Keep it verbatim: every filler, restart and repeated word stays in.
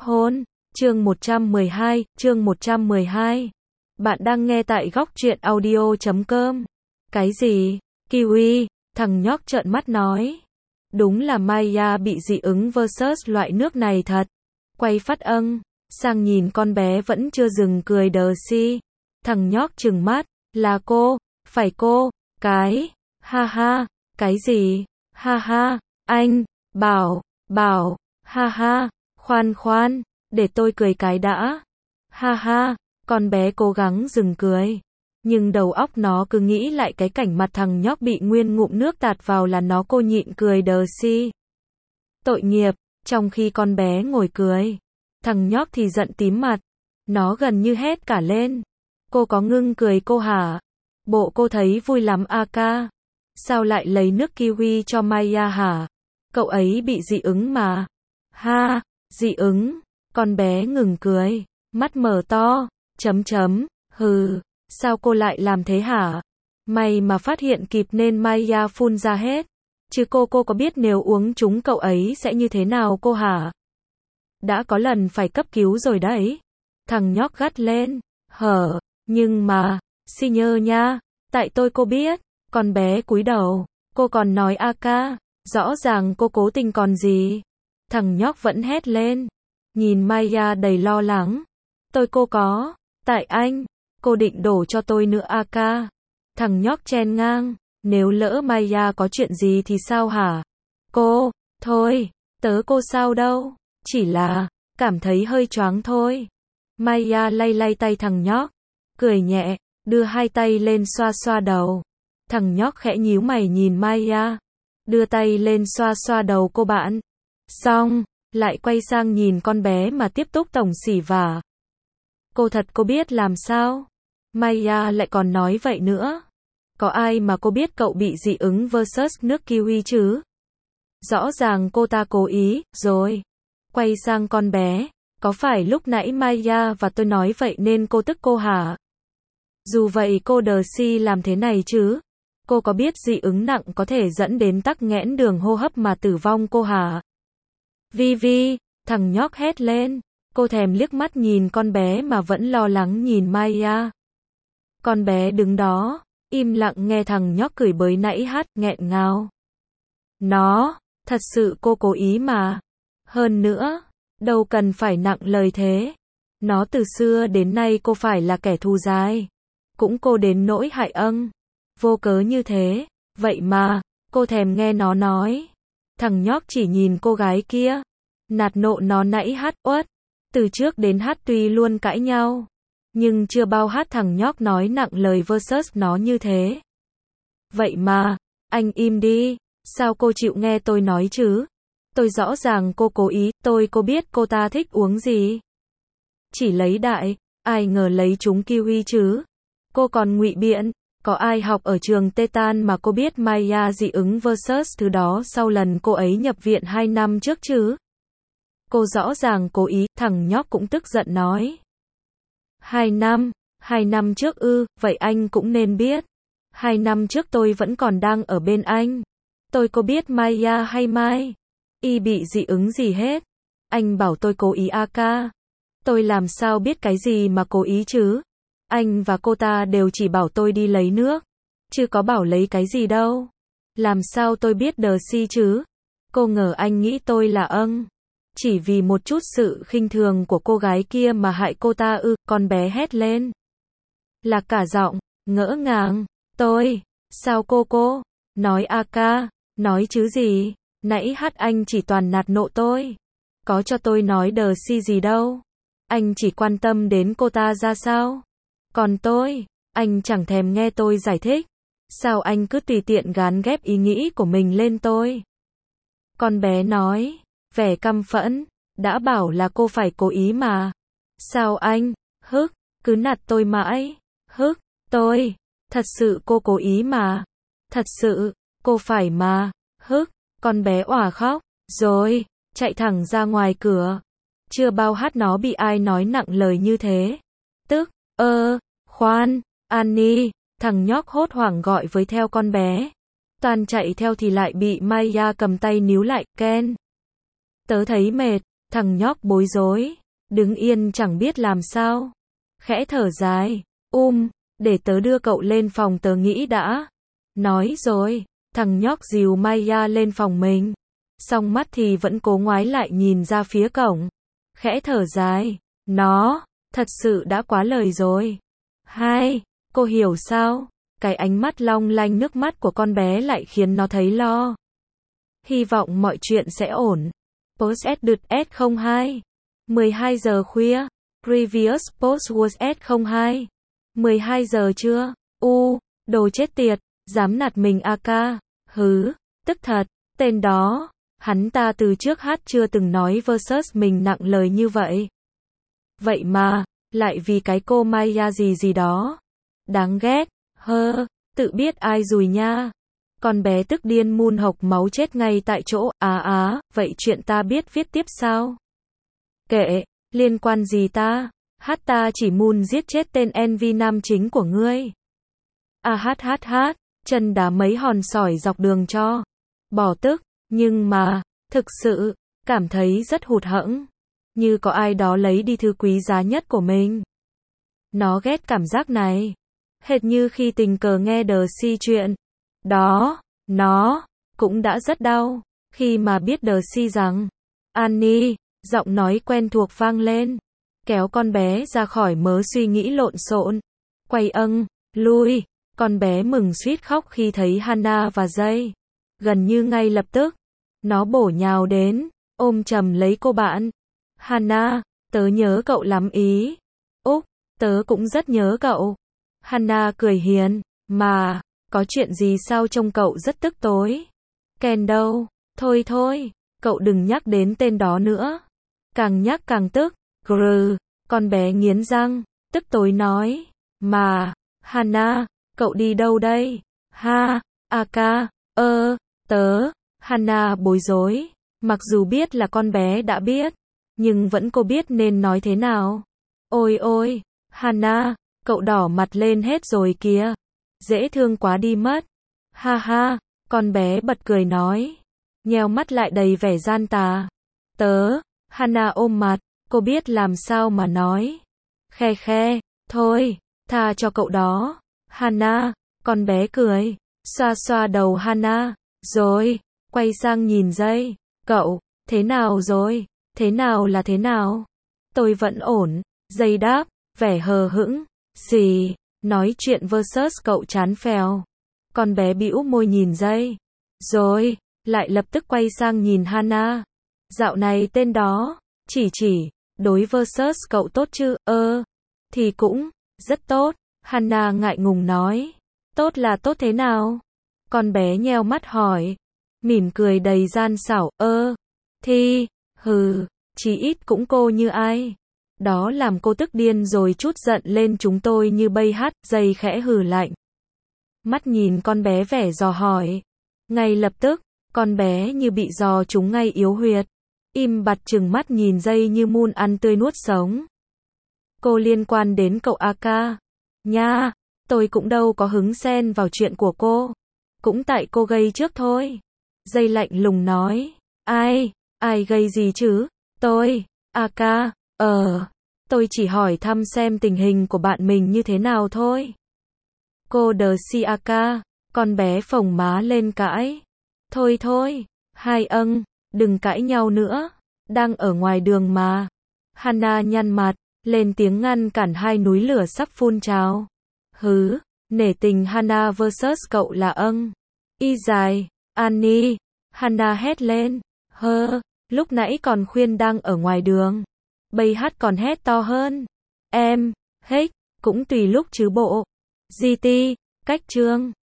hôn. Chương một trăm mười hai, chương một trăm mười hai. Bạn đang nghe tại góc truyện audio chấm com. Cái gì? Kiwi, thằng nhóc trợn mắt nói. Đúng là Maya bị dị ứng versus loại nước này thật. Quay phát âng, sang nhìn con bé vẫn chưa dừng cười đờ si. Thằng nhóc trừng mắt, là cô, phải cô, cái, ha ha, cái gì, ha ha, anh, bảo, bảo, ha ha, khoan khoan, để tôi cười cái đã. Ha ha, con bé cố gắng dừng cười. Nhưng đầu óc nó cứ nghĩ lại cái cảnh mặt thằng nhóc bị nguyên ngụm nước tạt vào là nó cô nhịn cười đờ si. Tội nghiệp, trong khi con bé ngồi cười, thằng nhóc thì giận tím mặt. Nó gần như hét cả lên. Cô có ngưng cười cô hả? Bộ cô thấy vui lắm a ca. Sao lại lấy nước kiwi cho Maya hả? Cậu ấy bị dị ứng mà. Ha, dị ứng. Con bé ngừng cười, mắt mở to, chấm chấm, hừ, sao cô lại làm thế hả? May mà phát hiện kịp nên Maya phun ra hết. Chứ cô cô có biết nếu uống chúng cậu ấy sẽ như thế nào cô hả? Đã có lần phải cấp cứu rồi đấy. Thằng nhóc gắt lên, hở, nhưng mà, xi nhơ nha, tại tôi cô biết. Con bé cúi đầu, cô còn nói a ca, rõ ràng cô cố tình còn gì. Thằng nhóc vẫn hét lên, nhìn Maya đầy lo lắng. Tôi cô có, tại anh, cô định đổ cho tôi nữa a ca. Thằng nhóc chen ngang, nếu lỡ Maya có chuyện gì thì sao hả? Cô, thôi, tớ cô sao đâu, chỉ là, cảm thấy hơi choáng thôi. Maya lay lay tay thằng nhóc, cười nhẹ, đưa hai tay lên xoa xoa đầu. Thằng nhóc khẽ nhíu mày nhìn Maya, đưa tay lên xoa xoa đầu cô bạn. Xong, lại quay sang nhìn con bé mà tiếp tục tổng xỉ vả. Cô thật cô biết làm sao? Maya lại còn nói vậy nữa. Có ai mà cô biết cậu bị dị ứng versus nước kiwi chứ? Rõ ràng cô ta cố ý, rồi. Quay sang con bé, có phải lúc nãy Maya và tôi nói vậy nên cô tức cô hả? Dù vậy cô đờ si làm thế này chứ? Cô có biết dị ứng nặng có thể dẫn đến tắc nghẽn đường hô hấp mà tử vong cô hả? Vi Vi, thằng nhóc hét lên. Cô thèm liếc mắt nhìn con bé mà vẫn lo lắng nhìn Maya. Con bé đứng đó, im lặng nghe thằng nhóc cười bới nãy hát, nghẹn ngào. Nó, thật sự cô cố ý mà. Hơn nữa, đâu cần phải nặng lời thế. Nó từ xưa đến nay cô phải là kẻ thù dai. Cũng cô đến nỗi hại âng. Vô cớ như thế, vậy mà, cô thèm nghe nó nói. Thằng nhóc chỉ nhìn cô gái kia. Nạt nộ nó nãy hát uất. Từ trước đến hát tuy luôn cãi nhau. Nhưng chưa bao hát thằng nhóc nói nặng lời versus nó như thế. Vậy mà, anh im đi. Sao cô chịu nghe tôi nói chứ? Tôi rõ ràng cô cố ý, tôi cô biết cô ta thích uống gì. Chỉ lấy đại, ai ngờ lấy chúng kiwi chứ. Cô còn ngụy biện. Có ai học ở trường Tetan mà cô biết Maya dị ứng versus thứ đó sau lần cô ấy nhập viện hai năm trước chứ? Cô rõ ràng cố ý, thằng nhóc cũng tức giận nói. Hai năm, hai năm trước ư, vậy anh cũng nên biết. Hai năm trước tôi vẫn còn đang ở bên anh. Tôi có biết Maya hay Mai y bị dị ứng gì hết. Anh bảo tôi cố ý a ca. Tôi làm sao biết cái gì mà cố ý chứ? Anh và cô ta đều chỉ bảo tôi đi lấy nước. Chứ có bảo lấy cái gì đâu. Làm sao tôi biết đờ si chứ? Cô ngờ anh nghĩ tôi là âng. Chỉ vì một chút sự khinh thường của cô gái kia mà hại cô ta ư, con bé hét lên. Là cả giọng, ngỡ ngàng. Tôi, sao cô cô? Nói a ca, nói chứ gì? Nãy hát anh chỉ toàn nạt nộ tôi. Có cho tôi nói đờ si gì đâu. Anh chỉ quan tâm đến cô ta ra sao? Còn tôi, anh chẳng thèm nghe tôi giải thích. Sao anh cứ tùy tiện gán ghép ý nghĩ của mình lên tôi? Con bé nói, vẻ căm phẫn, đã bảo là cô phải cố ý mà. Sao anh, hức, cứ nạt tôi mãi, hức, tôi, thật sự cô cố ý mà. Thật sự, cô phải mà, hức, con bé òa khóc, rồi, chạy thẳng ra ngoài cửa. Chưa bao hát nó bị ai nói nặng lời như thế. Tức, ơ, khoan, Annie, thằng nhóc hốt hoảng gọi với theo con bé. Toàn chạy theo thì lại bị Maya cầm tay níu lại, Ken. Tớ thấy mệt, Thằng nhóc bối rối, đứng yên chẳng biết làm sao. Khẽ thở dài, um, để tớ đưa cậu lên phòng tớ nghĩ đã. Nói rồi, thằng nhóc dìu Maya lên phòng mình. Song mắt thì vẫn cố ngoái lại nhìn ra phía cổng. Khẽ thở dài, nó, thật sự đã quá lời rồi. Hai, cô hiểu sao? Cái ánh mắt long lanh nước mắt của con bé lại khiến nó thấy lo. Hy vọng mọi chuyện sẽ ổn. Post S không hai. mười hai giờ khuya. Previous post was S không hai. mười hai giờ trưa. U, đồ chết tiệt, dám nạt mình a ca. Hứ, tức thật, tên đó. Hắn ta từ trước hát chưa từng nói versus mình nặng lời như vậy. Vậy mà, lại vì cái cô Maya gì gì đó. Đáng ghét, hơ, tự biết ai rùi nha. Con bé tức điên mun hộc máu chết ngay tại chỗ, á á, vậy chuyện ta biết viết tiếp sao? Kệ, liên quan gì ta? Hát ta chỉ mun giết chết tên en vê nam chính của ngươi. À hát hát hát, chân đá mấy hòn sỏi dọc đường cho. Bỏ tức, nhưng mà, thực sự, cảm thấy rất hụt hẫng. Như có ai đó lấy đi thứ quý giá nhất của mình. Nó ghét cảm giác này. Hệt như khi tình cờ nghe đờ si chuyện. Đó, nó, cũng đã rất đau. Khi mà biết đờ si rằng, Annie, giọng nói quen thuộc vang lên. Kéo con bé ra khỏi mớ suy nghĩ lộn xộn. Quay âng, lui. Con bé mừng suýt khóc khi thấy Hannah và Jay. Gần như ngay lập tức, nó bổ nhào đến, ôm chầm lấy cô bạn. Hannah, tớ nhớ cậu lắm ý. Úc, tớ cũng rất nhớ cậu. Hannah cười hiền, mà, có chuyện gì sao trông cậu rất tức tối? Ken đâu? Thôi thôi, cậu đừng nhắc đến tên đó nữa. Càng nhắc càng tức. Grr, con bé nghiến răng, tức tối nói. Mà, Hannah, cậu đi đâu đây? Ha, Aka, ơ, tớ. Hannah bối rối. Mặc dù biết là con bé đã biết, nhưng vẫn cô biết nên nói thế nào. Ôi ôi, Hannah, cậu đỏ mặt lên hết rồi kìa. Dễ thương quá đi mất. Ha ha, con bé bật cười nói. Nheo mắt lại đầy vẻ gian tà. Tớ, Hannah ôm mặt, cô biết làm sao mà nói. Khe khe, thôi, tha cho cậu đó. Hannah, con bé cười, xoa xoa đầu Hannah, rồi, quay sang nhìn Jay. Cậu, thế nào rồi? Thế nào là thế nào? Tôi vẫn ổn. Jay đáp, vẻ hờ hững. Xì, nói chuyện versus cậu chán phèo. Con bé bĩu môi nhìn Jay. Rồi, lại lập tức quay sang nhìn Hannah. Dạo này tên đó, chỉ chỉ, đối versus cậu tốt chứ, ơ, thì cũng, rất tốt. Hannah ngại ngùng nói. Tốt là tốt thế nào? Con bé nheo mắt hỏi. Mỉm cười đầy gian xảo, ơ, thì, hừ, chí ít cũng cô như ai. Đó làm cô tức điên rồi trút giận lên chúng tôi như bây hát, Jay khẽ hừ lạnh. Mắt nhìn con bé vẻ dò hỏi. Ngay lập tức, con bé như bị dò trúng ngay yếu huyệt. Im bặt trừng mắt nhìn Jay như mun ăn tươi nuốt sống. Cô liên quan đến cậu Aka. Nha, tôi cũng đâu có hứng xen vào chuyện của cô. Cũng tại cô gây trước thôi. Jay lạnh lùng nói. Ai, ai gây gì chứ? Tôi, Aka, ờ, tôi chỉ hỏi thăm xem tình hình của bạn mình như thế nào thôi. Cô đờ si Aka, con bé phồng má lên cãi. Thôi thôi, hai âng, đừng cãi nhau nữa. Đang ở ngoài đường mà. Hannah nhăn mặt, lên tiếng ngăn cản hai núi lửa sắp phun trào. Hứ, nể tình Hannah versus cậu là âng. Y dài, Annie, Hannah hét lên. Hơ, lúc nãy còn khuyên đang ở ngoài đường. Bây hát còn hét to hơn. Em, hết, cũng tùy lúc chứ bộ. giê tê, cách chương.